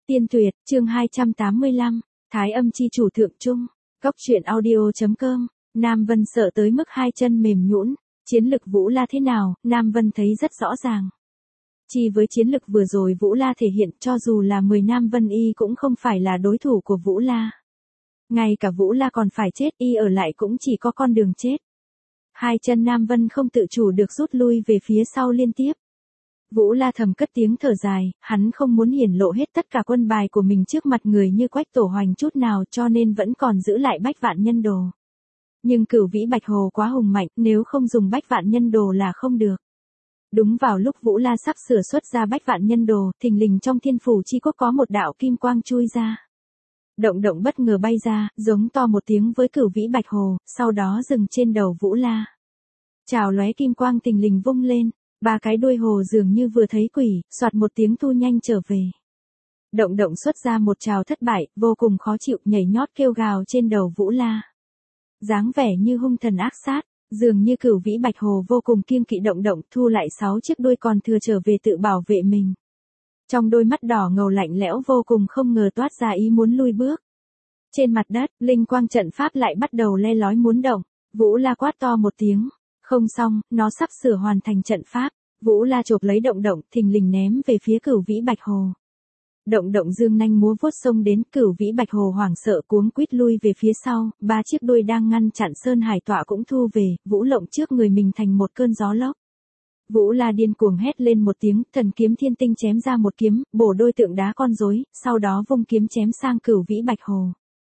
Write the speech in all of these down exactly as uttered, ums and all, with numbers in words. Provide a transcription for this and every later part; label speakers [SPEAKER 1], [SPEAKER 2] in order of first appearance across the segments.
[SPEAKER 1] Tiên Tuyệt, chương hai trăm tám mươi lăm, Thái âm chi chủ thượng trung, cốc truyện audio.com, Nam Vân sợ tới mức hai chân mềm nhũn, chiến lực Vũ La thế nào, Nam Vân thấy rất rõ ràng. Chỉ với chiến lực vừa rồi Vũ La thể hiện cho dù là mười Nam Vân y cũng không phải là đối thủ của Vũ La. Ngay cả Vũ La còn phải chết y ở lại cũng chỉ có con đường chết. Hai chân Nam Vân không tự chủ được rút lui về phía sau liên tiếp. Vũ La thầm cất tiếng thở dài, hắn không muốn hiển lộ hết tất cả quân bài của mình trước mặt người như Quách Tổ Hoành chút nào cho nên vẫn còn giữ lại Bách Vạn Nhân Đồ. Nhưng Cửu Vĩ Bạch Hồ quá hùng mạnh, nếu không dùng Bách Vạn Nhân Đồ là không được. Đúng vào lúc Vũ La sắp sửa xuất ra Bách Vạn Nhân Đồ, thình lình trong thiên phủ chi quốc có một đạo kim quang chui ra. Động động bất ngờ bay ra, giống to một tiếng với Cửu Vĩ Bạch Hồ, sau đó dừng trên đầu Vũ La. Chào lóe kim quang thình lình vung lên. Ba cái đuôi hồ dường như vừa thấy quỷ, soạt một tiếng thu nhanh trở về. Động động xuất ra một trào thất bại, vô cùng khó chịu nhảy nhót kêu gào trên đầu Vũ La. Dáng vẻ như hung thần ác sát, dường như Cửu Vĩ Bạch Hồ vô cùng kiêng kỵ động động thu lại sáu chiếc đuôi còn thừa trở về tự bảo vệ mình. Trong đôi mắt đỏ ngầu lạnh lẽo vô cùng không ngờ toát ra ý muốn lui bước. Trên mặt đất, linh quang trận pháp lại bắt đầu le lói muốn động, Vũ La quát to một tiếng. Không xong, nó sắp sửa hoàn thành trận pháp. Vũ La chộp lấy động động, thình lình ném về phía Cửu Vĩ Bạch Hồ. Động động dương nanh múa vuốt xông đến, Cửu Vĩ Bạch Hồ hoảng sợ cuống quýt lui về phía sau, ba chiếc đuôi đang ngăn chặn Sơn Hải Tọa cũng thu về, Vũ Lộng trước người mình thành một cơn gió lốc. Vũ La điên cuồng hét lên một tiếng, thần kiếm thiên tinh chém ra một kiếm, bổ đôi tượng đá con rối, sau đó vung kiếm chém sang Cửu Vĩ Bạch Hồ.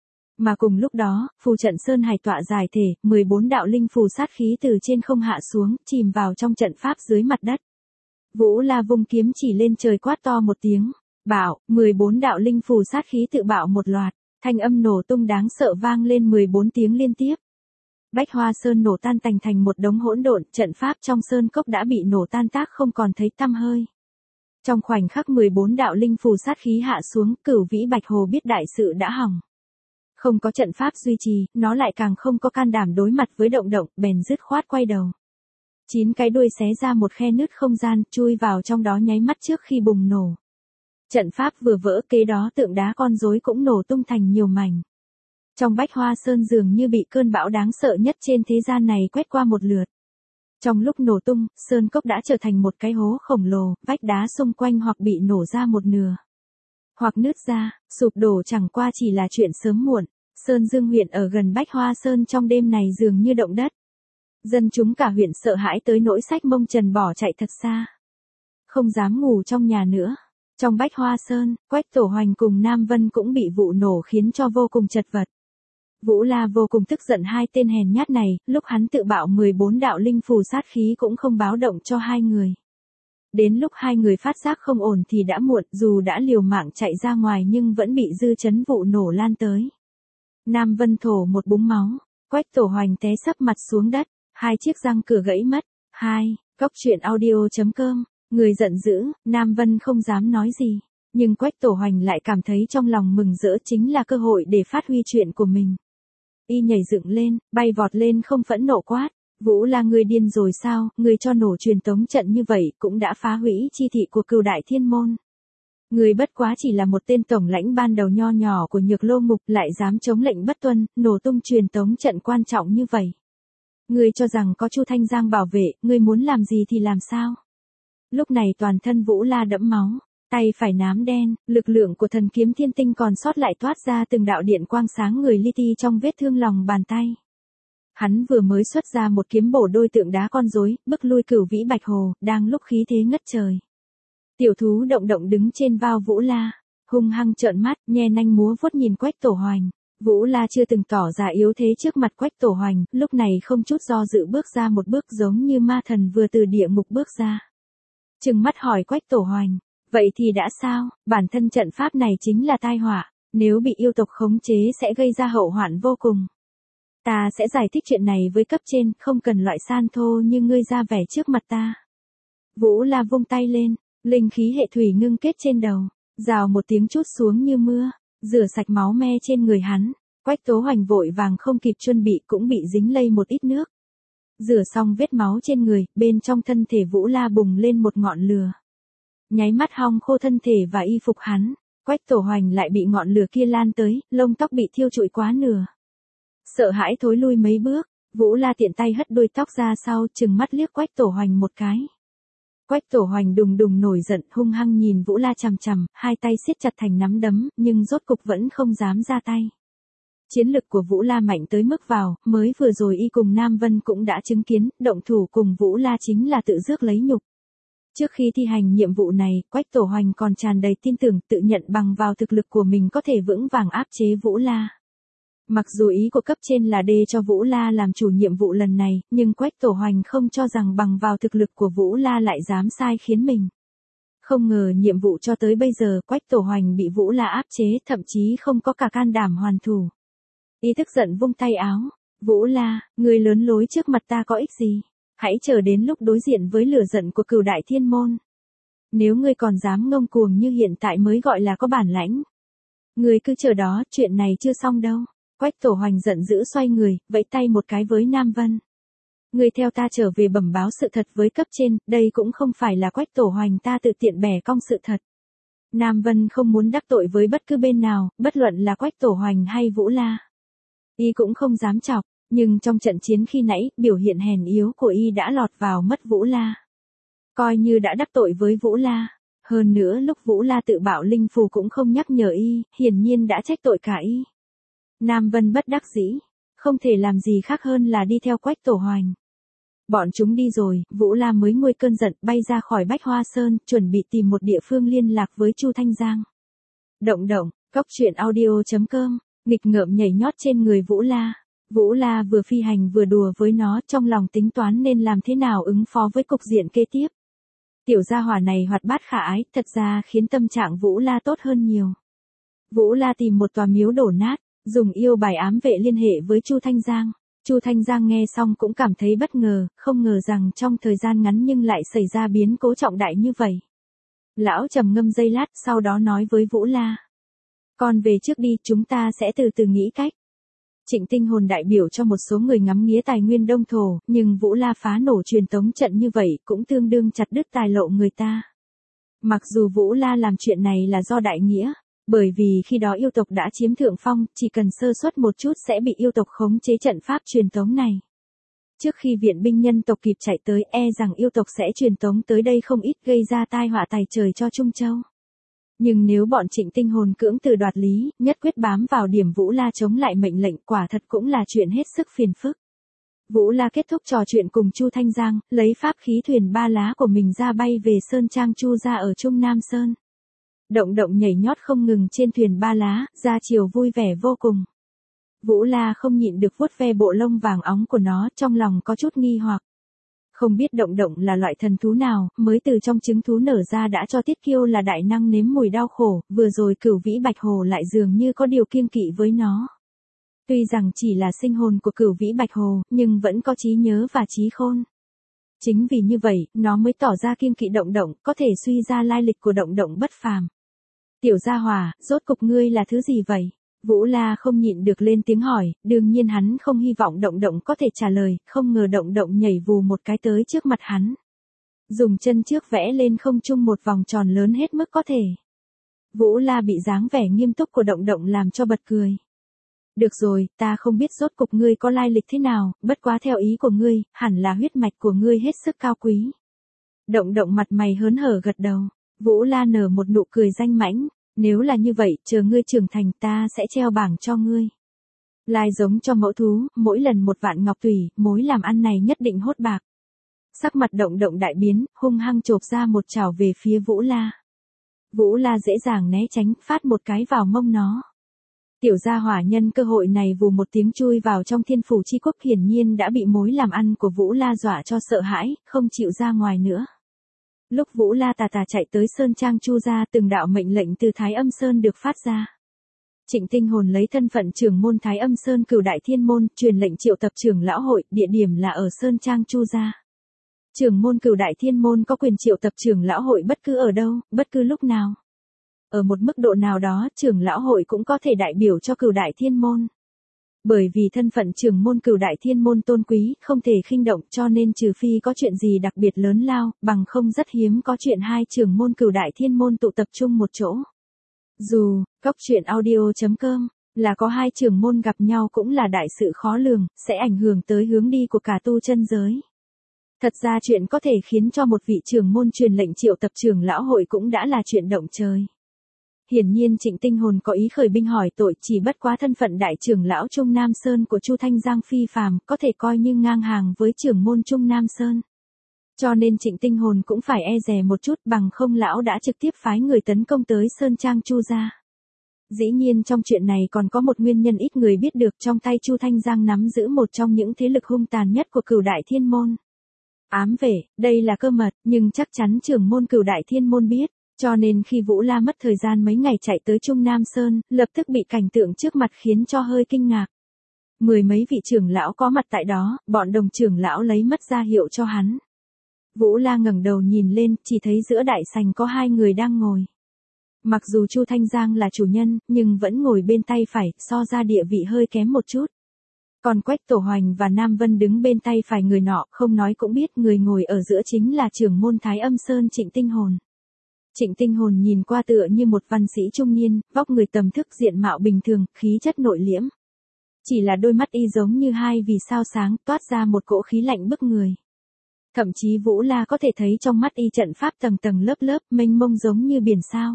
[SPEAKER 1] Mà cùng lúc đó, phù trận Sơn Hải Tọa giải thể, mười bốn đạo linh phù sát khí từ trên không hạ xuống, chìm vào trong trận pháp dưới mặt đất. Vũ La vung kiếm chỉ lên trời quát to một tiếng, bạo, mười bốn đạo linh phù sát khí tự bạo một loạt, thanh âm nổ tung đáng sợ vang lên mười bốn tiếng liên tiếp. Bách Hoa Sơn nổ tan tành thành một đống hỗn độn, trận pháp trong sơn cốc đã bị nổ tan tác không còn thấy tăm hơi. Trong khoảnh khắc mười bốn đạo linh phù sát khí hạ xuống, Cửu Vĩ Bạch Hồ biết đại sự đã hỏng. Không có trận pháp duy trì, nó lại càng không có can đảm đối mặt với động động, bèn dứt khoát quay đầu. Chín cái đuôi xé ra một khe nứt không gian, chui vào trong đó nháy mắt trước khi bùng nổ. Trận pháp vừa vỡ kế đó tượng đá con rối cũng nổ tung thành nhiều mảnh. Trong Bách Hoa Sơn dường như bị cơn bão đáng sợ nhất trên thế gian này quét qua một lượt. Trong lúc nổ tung, sơn cốc đã trở thành một cái hố khổng lồ, vách đá xung quanh hoặc bị nổ ra một nửa. Hoặc nứt ra, sụp đổ chẳng qua chỉ là chuyện sớm muộn. Sơn Dương huyện ở gần Bách Hoa Sơn trong đêm này dường như động đất. Dân chúng cả huyện sợ hãi tới nỗi xách mông trần bỏ chạy thật xa. Không dám ngủ trong nhà nữa. Trong Bách Hoa Sơn, Quách Tổ Hoành cùng Nam Vân cũng bị vụ nổ khiến cho vô cùng chật vật. Vũ La vô cùng tức giận hai tên hèn nhát này, lúc hắn tự bạo mười bốn đạo linh phù sát khí cũng không báo động cho hai người. Đến lúc hai người phát giác không ổn thì đã muộn, dù đã liều mạng chạy ra ngoài nhưng vẫn bị dư chấn vụ nổ lan tới. Nam Vân thổ một búng máu, Quách Tổ Hoành té sấp mặt xuống đất, hai chiếc răng cửa gãy mất. hai. Cốc truyện audio.com, người giận dữ, Nam Vân không dám nói gì, nhưng Quách Tổ Hoành lại cảm thấy trong lòng mừng rỡ chính là cơ hội để phát huy chuyện của mình. Y nhảy dựng lên, bay vọt lên không phẫn nộ quát. Vũ La ngươi điên rồi sao, ngươi cho nổ truyền tống trận như vậy cũng đã phá hủy chi thị của Cửu Đại Thiên Môn. Ngươi bất quá chỉ là một tên tổng lãnh ban đầu nho nhỏ của Nhược Lô Ngục lại dám chống lệnh bất tuân, nổ tung truyền tống trận quan trọng như vậy. Ngươi cho rằng có Chu Thanh Giang bảo vệ, ngươi muốn làm gì thì làm sao. Lúc này toàn thân Vũ La đẫm máu, tay phải nám đen, lực lượng của thần kiếm thiên tinh còn sót lại toát ra từng đạo điện quang sáng người li ti trong vết thương lòng bàn tay. Hắn vừa mới xuất ra một kiếm bổ đôi tượng đá con rối, bức lui Cửu Vĩ Bạch Hồ, đang lúc khí thế ngất trời. Tiểu thú động động đứng trên vai Vũ La, hung hăng trợn mắt, nhe nanh múa vuốt nhìn Quách Tổ Hoành. Vũ La chưa từng tỏ ra yếu thế trước mặt Quách Tổ Hoành, lúc này không chút do dự bước ra một bước giống như ma thần vừa từ địa ngục bước ra. Trừng mắt hỏi Quách Tổ Hoành, vậy thì đã sao, bản thân trận pháp này chính là tai họa, nếu bị yêu tộc khống chế sẽ gây ra hậu hoạn vô cùng. Ta sẽ giải thích chuyện này với cấp trên, không cần loại san thô như ngươi ra vẻ trước mặt ta. Vũ La vung tay lên, linh khí hệ thủy ngưng kết trên đầu, rào một tiếng trút xuống như mưa, rửa sạch máu me trên người hắn. Quách Tố Hoành vội vàng không kịp chuẩn bị cũng bị dính lây một ít nước. Rửa xong vết máu trên người, bên trong thân thể Vũ La bùng lên một ngọn lửa. Nháy mắt hong khô thân thể và y phục hắn. Quách Tổ Hoành lại bị ngọn lửa kia lan tới, lông tóc bị thiêu trụi quá nửa. Sợ hãi thối lui mấy bước, Vũ La tiện tay hất đuôi tóc ra sau, trừng mắt liếc Quách Tổ Hoành một cái. Quách Tổ Hoành đùng đùng nổi giận, hung hăng nhìn Vũ La chằm chằm, hai tay siết chặt thành nắm đấm, nhưng rốt cục vẫn không dám ra tay. Chiến lực của Vũ La mạnh tới mức vào, mới vừa rồi y cùng Nam Vân cũng đã chứng kiến, động thủ cùng Vũ La chính là tự rước lấy nhục. Trước khi thi hành nhiệm vụ này, Quách Tổ Hoành còn tràn đầy tin tưởng, tự nhận bằng vào thực lực của mình có thể vững vàng áp chế Vũ La. Mặc dù ý của cấp trên là đê cho Vũ La làm chủ nhiệm vụ lần này, nhưng Quách Tổ Hoành không cho rằng bằng vào thực lực của Vũ La lại dám sai khiến mình. Không ngờ nhiệm vụ cho tới bây giờ Quách Tổ Hoành bị Vũ La áp chế, thậm chí không có cả can đảm hoàn thủ. Y tức giận vung tay áo, Vũ La, người lớn lối trước mặt ta có ích gì? Hãy chờ đến lúc đối diện với lửa giận của Cửu Đại Thiên Môn. Nếu ngươi còn dám ngông cuồng như hiện tại mới gọi là có bản lãnh. Ngươi cứ chờ đó, chuyện này chưa xong đâu. Quách Tổ Hoành giận dữ xoay người, vẫy tay một cái với Nam Vân. Ngươi theo ta trở về bẩm báo sự thật với cấp trên, đây cũng không phải là Quách Tổ Hoành ta tự tiện bẻ cong sự thật. Nam Vân không muốn đắc tội với bất cứ bên nào, bất luận là Quách Tổ Hoành hay Vũ La. Y cũng không dám chọc, nhưng trong trận chiến khi nãy, biểu hiện hèn yếu của Y đã lọt vào mất Vũ La. Coi như đã đắc tội với Vũ La. Hơn nữa lúc Vũ La tự bạo linh phù cũng không nhắc nhở Y, hiển nhiên đã trách tội cả Y. Nam Vân bất đắc dĩ, không thể làm gì khác hơn là đi theo Quách Tổ Hoành. Bọn chúng đi rồi, Vũ La mới nguôi cơn giận bay ra khỏi Bách Hoa Sơn, chuẩn bị tìm một địa phương liên lạc với Chu Thanh Giang. Động động, cốc truyện audio chấm com, nghịch ngợm nhảy nhót trên người Vũ La. Vũ La vừa phi hành vừa đùa với nó, trong lòng tính toán nên làm thế nào ứng phó với cục diện kế tiếp. Tiểu gia hỏa này hoạt bát khả ái, thật ra khiến tâm trạng Vũ La tốt hơn nhiều. Vũ La tìm một tòa miếu đổ nát, dùng yêu bài ám vệ liên hệ với Chu Thanh Giang. Chu Thanh Giang nghe xong cũng cảm thấy bất ngờ, không ngờ rằng trong thời gian ngắn nhưng lại xảy ra biến cố trọng đại như vậy. Lão trầm ngâm giây lát, sau đó nói với Vũ La. Con về trước đi, chúng ta sẽ từ từ nghĩ cách. Trịnh Tinh Hồn đại biểu cho một số người ngắm nghía tài nguyên đông thổ, nhưng Vũ La phá nổ truyền tống trận như vậy cũng tương đương chặt đứt tài lộ người ta. Mặc dù Vũ La làm chuyện này là do đại nghĩa, bởi vì khi đó yêu tộc đã chiếm thượng phong, chỉ cần sơ suất một chút sẽ bị yêu tộc khống chế trận pháp truyền tống này. Trước khi viện binh nhân tộc kịp chạy tới, e rằng yêu tộc sẽ truyền tống tới đây không ít, gây ra tai họa tày trời cho Trung Châu. Nhưng nếu bọn Trịnh Tinh Hồn cưỡng từ đoạt lý, nhất quyết bám vào điểm Vũ La chống lại mệnh lệnh, quả thật cũng là chuyện hết sức phiền phức. Vũ La kết thúc trò chuyện cùng Chu Thanh Giang, lấy pháp khí thuyền ba lá của mình ra bay về Sơn Trang Chu gia ở Trung Nam Sơn. Động động nhảy nhót không ngừng trên thuyền ba lá, ra chiều vui vẻ vô cùng. Vũ La không nhịn được vuốt ve bộ lông vàng óng của nó, trong lòng có chút nghi hoặc. Không biết động động là loại thần thú nào, mới từ trong trứng thú nở ra đã cho Tiết Kiêu là đại năng nếm mùi đau khổ, vừa rồi Cửu Vĩ Bạch Hồ lại dường như có điều kiêng kỵ với nó. Tuy rằng chỉ là sinh hồn của Cửu Vĩ Bạch Hồ, nhưng vẫn có trí nhớ và trí khôn. Chính vì như vậy, nó mới tỏ ra kiêng kỵ động động, có thể suy ra lai lịch của động động bất phàm. Tiểu gia hỏa, rốt cục ngươi là thứ gì vậy? Vũ La không nhịn được lên tiếng hỏi, đương nhiên hắn không hy vọng động động có thể trả lời, không ngờ động động nhảy vù một cái tới trước mặt hắn. Dùng chân trước vẽ lên không trung một vòng tròn lớn hết mức có thể. Vũ La bị dáng vẻ nghiêm túc của động động làm cho bật cười. Được rồi, ta không biết rốt cục ngươi có lai lịch thế nào, bất quá theo ý của ngươi, hẳn là huyết mạch của ngươi hết sức cao quý. Động động mặt mày hớn hở gật đầu, Vũ La nở một nụ cười danh mãnh. Nếu là như vậy, chờ ngươi trưởng thành ta sẽ treo bảng cho ngươi. Lai giống cho mẫu thú, mỗi lần một vạn ngọc tùy, mối làm ăn này nhất định hốt bạc. Sắc mặt động động đại biến, hung hăng chộp ra một chảo về phía Vũ La. Vũ La dễ dàng né tránh, phát một cái vào mông nó. Tiểu gia hỏa nhân cơ hội này vù một tiếng chui vào trong thiên phủ chi quốc, hiển nhiên đã bị mối làm ăn của Vũ La dọa cho sợ hãi, không chịu ra ngoài nữa. Lúc Vũ La tà tà chạy tới Sơn Trang Chu gia, từng đạo mệnh lệnh từ Thái Âm Sơn được phát ra. Trịnh Tinh Hồn lấy thân phận trưởng môn Thái Âm Sơn Cửu Đại Thiên Môn, truyền lệnh triệu tập trưởng lão hội, địa điểm là ở Sơn Trang Chu gia. Trưởng môn Cửu Đại Thiên Môn có quyền triệu tập trưởng lão hội bất cứ ở đâu, bất cứ lúc nào. Ở một mức độ nào đó, trưởng lão hội cũng có thể đại biểu cho Cửu Đại Thiên Môn. Bởi vì thân phận trưởng môn Cửu Đại Thiên Môn tôn quý, không thể khinh động, cho nên trừ phi có chuyện gì đặc biệt lớn lao, bằng không rất hiếm có chuyện hai trưởng môn Cửu Đại Thiên Môn tụ tập trung một chỗ. Dù, Cốc truyện audio chấm com, là có hai trưởng môn gặp nhau cũng là đại sự khó lường, sẽ ảnh hưởng tới hướng đi của cả tu chân giới. Thật ra chuyện có thể khiến cho một vị trưởng môn truyền lệnh triệu tập trưởng lão hội cũng đã là chuyện động trời. Hiển nhiên Trịnh Tinh Hồn có ý khởi binh hỏi tội, chỉ bất quá thân phận đại trưởng lão Trung Nam Sơn của Chu Thanh Giang phi phàm, có thể coi như ngang hàng với trưởng môn Trung Nam Sơn. Cho nên Trịnh Tinh Hồn cũng phải e dè một chút, bằng không lão đã trực tiếp phái người tấn công tới Sơn Trang Chu gia. Dĩ nhiên trong chuyện này còn có một nguyên nhân ít người biết được, trong tay Chu Thanh Giang nắm giữ một trong những thế lực hung tàn nhất của Cửu Đại Thiên Môn. Ám vệ, đây là cơ mật, nhưng chắc chắn trưởng môn Cửu Đại Thiên Môn biết, cho nên khi Vũ La mất thời gian mấy ngày chạy tới Trung Nam Sơn, lập tức bị cảnh tượng trước mặt khiến cho hơi kinh ngạc. Mười mấy vị trưởng lão có mặt tại đó, bọn đồng trưởng lão lấy mất ra hiệu cho hắn. Vũ La ngẩng đầu nhìn lên, chỉ thấy giữa đại sảnh có hai người đang ngồi. Mặc dù Chu Thanh Giang là chủ nhân, nhưng vẫn ngồi bên tay phải, so ra địa vị hơi kém một chút. Còn Quách Tổ Hoành và Nam Vân đứng bên tay phải người nọ, không nói cũng biết người ngồi ở giữa chính là trưởng môn Thái Âm Sơn Trịnh Tinh Hồn. Trịnh Tinh Hồn nhìn qua tựa như một văn sĩ trung niên, vóc người tầm thức, diện mạo bình thường, khí chất nội liễm. Chỉ là đôi mắt y giống như hai vì sao sáng, toát ra một cỗ khí lạnh bức người. Thậm chí Vũ La có thể thấy trong mắt y trận pháp tầng tầng lớp lớp, mênh mông giống như biển sao.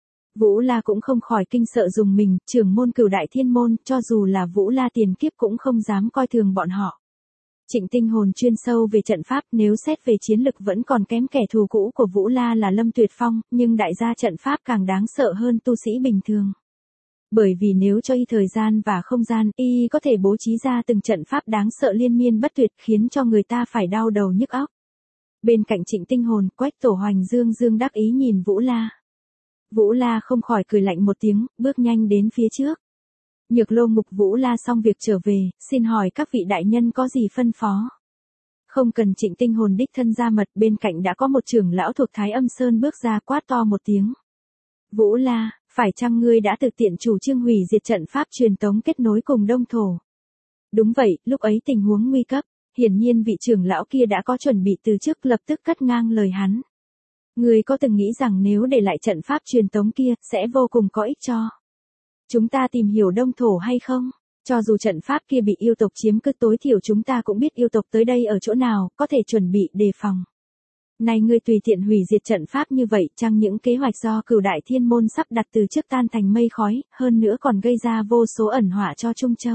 [SPEAKER 1] Vũ La cũng không khỏi kinh sợ dùng mình, trưởng môn Cửu Đại Thiên Môn, cho dù là Vũ La tiền kiếp cũng không dám coi thường bọn họ. Trịnh Tinh Hồn chuyên sâu về trận pháp, nếu xét về chiến lực vẫn còn kém kẻ thù cũ của Vũ La là Lâm Tuyệt Phong, nhưng đại gia trận pháp càng đáng sợ hơn tu sĩ bình thường. Bởi vì nếu cho y thời gian và không gian, y có thể bố trí ra từng trận pháp đáng sợ liên miên bất tuyệt, khiến cho người ta phải đau đầu nhức óc. Bên cạnh Trịnh Tinh Hồn, Quách Tổ Hoành dương dương đắc ý nhìn Vũ La. Vũ La không khỏi cười lạnh một tiếng, bước nhanh đến phía trước. Nhược Lô Ngục Vũ La xong việc trở về, xin hỏi các vị đại nhân có gì phân phó. Không cần Trịnh Tinh Hồn đích thân ra mật, bên cạnh đã có một trưởng lão thuộc Thái Âm Sơn bước ra quát to một tiếng. Vũ La, phải chăng ngươi đã thực tiện chủ trương hủy diệt trận pháp truyền tống kết nối cùng Đông Thổ? Đúng vậy, lúc ấy tình huống nguy cấp, hiển nhiên vị trưởng lão kia đã có chuẩn bị từ trước, lập tức cắt ngang lời hắn. Ngươi có từng nghĩ rằng nếu để lại trận pháp truyền tống kia, sẽ vô cùng có ích cho chúng ta tìm hiểu Đông Thổ hay không? Cho dù trận pháp kia bị yêu tộc chiếm cứ, tối thiểu chúng ta cũng biết yêu tộc tới đây ở chỗ nào, có thể chuẩn bị đề phòng. Này ngươi tùy tiện hủy diệt trận pháp như vậy, chăng những kế hoạch do Cửu Đại Thiên Môn sắp đặt từ trước tan thành mây khói, hơn nữa còn gây ra vô số ẩn họa cho Trung Châu.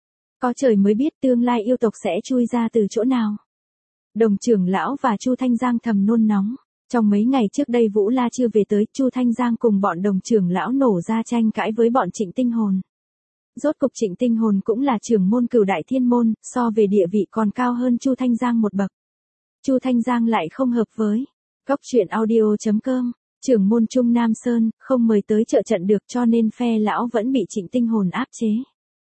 [SPEAKER 1] Có trời mới biết tương lai yêu tộc sẽ chui ra từ chỗ nào. Đồng trưởng lão và Chu Thanh Giang thầm nôn nóng. Trong mấy ngày trước đây Vũ La chưa về tới, Chu Thanh Giang cùng bọn đồng trưởng lão nổ ra tranh cãi với bọn Trịnh Tinh Hồn. Rốt cục Trịnh Tinh Hồn cũng là trưởng môn Cửu Đại Thiên Môn, so về địa vị còn cao hơn Chu Thanh Giang một bậc. Chu Thanh Giang lại không hợp với Cốc truyện audio chấm com, trưởng môn Trung Nam Sơn, không mời tới trợ trận được, cho nên phe lão vẫn bị Trịnh Tinh Hồn áp chế.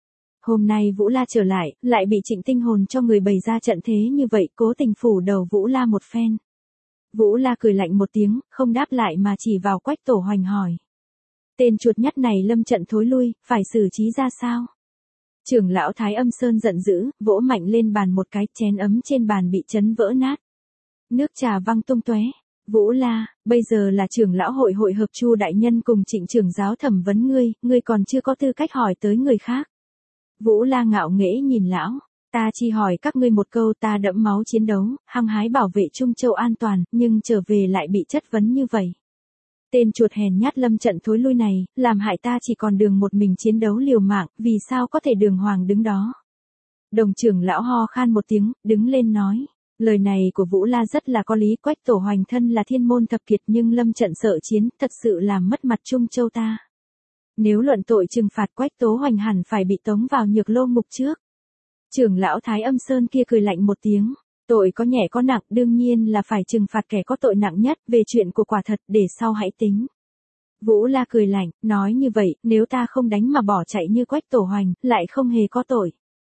[SPEAKER 1] Hôm nay Vũ La trở lại, lại bị Trịnh Tinh Hồn cho người bày ra trận thế như vậy, cố tình phủ đầu Vũ La một phen. Vũ La cười lạnh một tiếng, không đáp lại mà chỉ vào Quách Tổ Hoành hỏi. Tên chuột nhắt này lâm trận thối lui, phải xử trí ra sao? Trưởng lão Thái Âm Sơn giận dữ, vỗ mạnh lên bàn một cái, chén ấm trên bàn bị chấn vỡ nát. Nước trà văng tung tóe. Vũ La, bây giờ là trưởng lão hội hội hợp Chu đại nhân cùng Trịnh trưởng giáo thẩm vấn ngươi, ngươi còn chưa có tư cách hỏi tới người khác. Vũ La ngạo nghễ nhìn lão. Ta chỉ hỏi các ngươi một câu, ta đẫm máu chiến đấu, hăng hái bảo vệ Trung Châu an toàn, nhưng trở về lại bị chất vấn như vậy. Tên chuột hèn nhát lâm trận thối lui này, làm hại ta chỉ còn đường một mình chiến đấu liều mạng, vì sao có thể đường hoàng đứng đó. Đồng trưởng lão ho khan một tiếng, đứng lên nói. Lời này của Vũ La rất là có lý. Quách Tổ Hoành thân là thiên môn thập kiệt nhưng lâm trận sợ chiến, thật sự làm mất mặt Trung Châu ta. Nếu luận tội trừng phạt, Quách Tố Hoành hẳn phải bị tống vào Nhược Lô Ngục trước. Trưởng lão Thái Âm Sơn kia cười lạnh một tiếng. Tội có nhẹ có nặng, đương nhiên là phải trừng phạt kẻ có tội nặng nhất, về chuyện của quả thật để sau hãy tính. Vũ La cười lạnh, nói như vậy, nếu ta không đánh mà bỏ chạy như Quách Tổ Hoành, lại không hề có tội.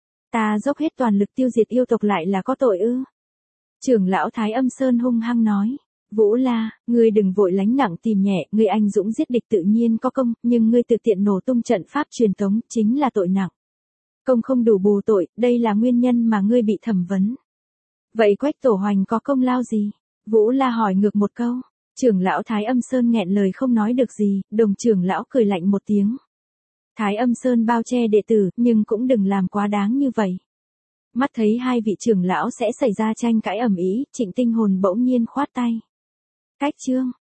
[SPEAKER 1] Ta dốc hết toàn lực tiêu diệt yêu tộc lại là có tội ư? Trưởng lão Thái Âm Sơn hung hăng nói. Vũ La, ngươi đừng vội lánh nặng tìm nhẹ, ngươi anh dũng giết địch tự nhiên có công, nhưng ngươi tự tiện nổ tung trận pháp truyền tống, chính là tội nặng. Công không đủ bù tội, đây là nguyên nhân mà ngươi bị thẩm vấn. Vậy Quách Tổ Hoành có công lao gì? Vũ La hỏi ngược một câu. Trưởng lão Thái Âm Sơn nghẹn lời không nói được gì, đồng trưởng lão cười lạnh một tiếng. Thái Âm Sơn bao che đệ tử, nhưng cũng đừng làm quá đáng như vậy. Mắt thấy hai vị trưởng lão sẽ xảy ra tranh cãi ầm ĩ, Trịnh Tinh Hồn bỗng nhiên khoát tay. Cách chương.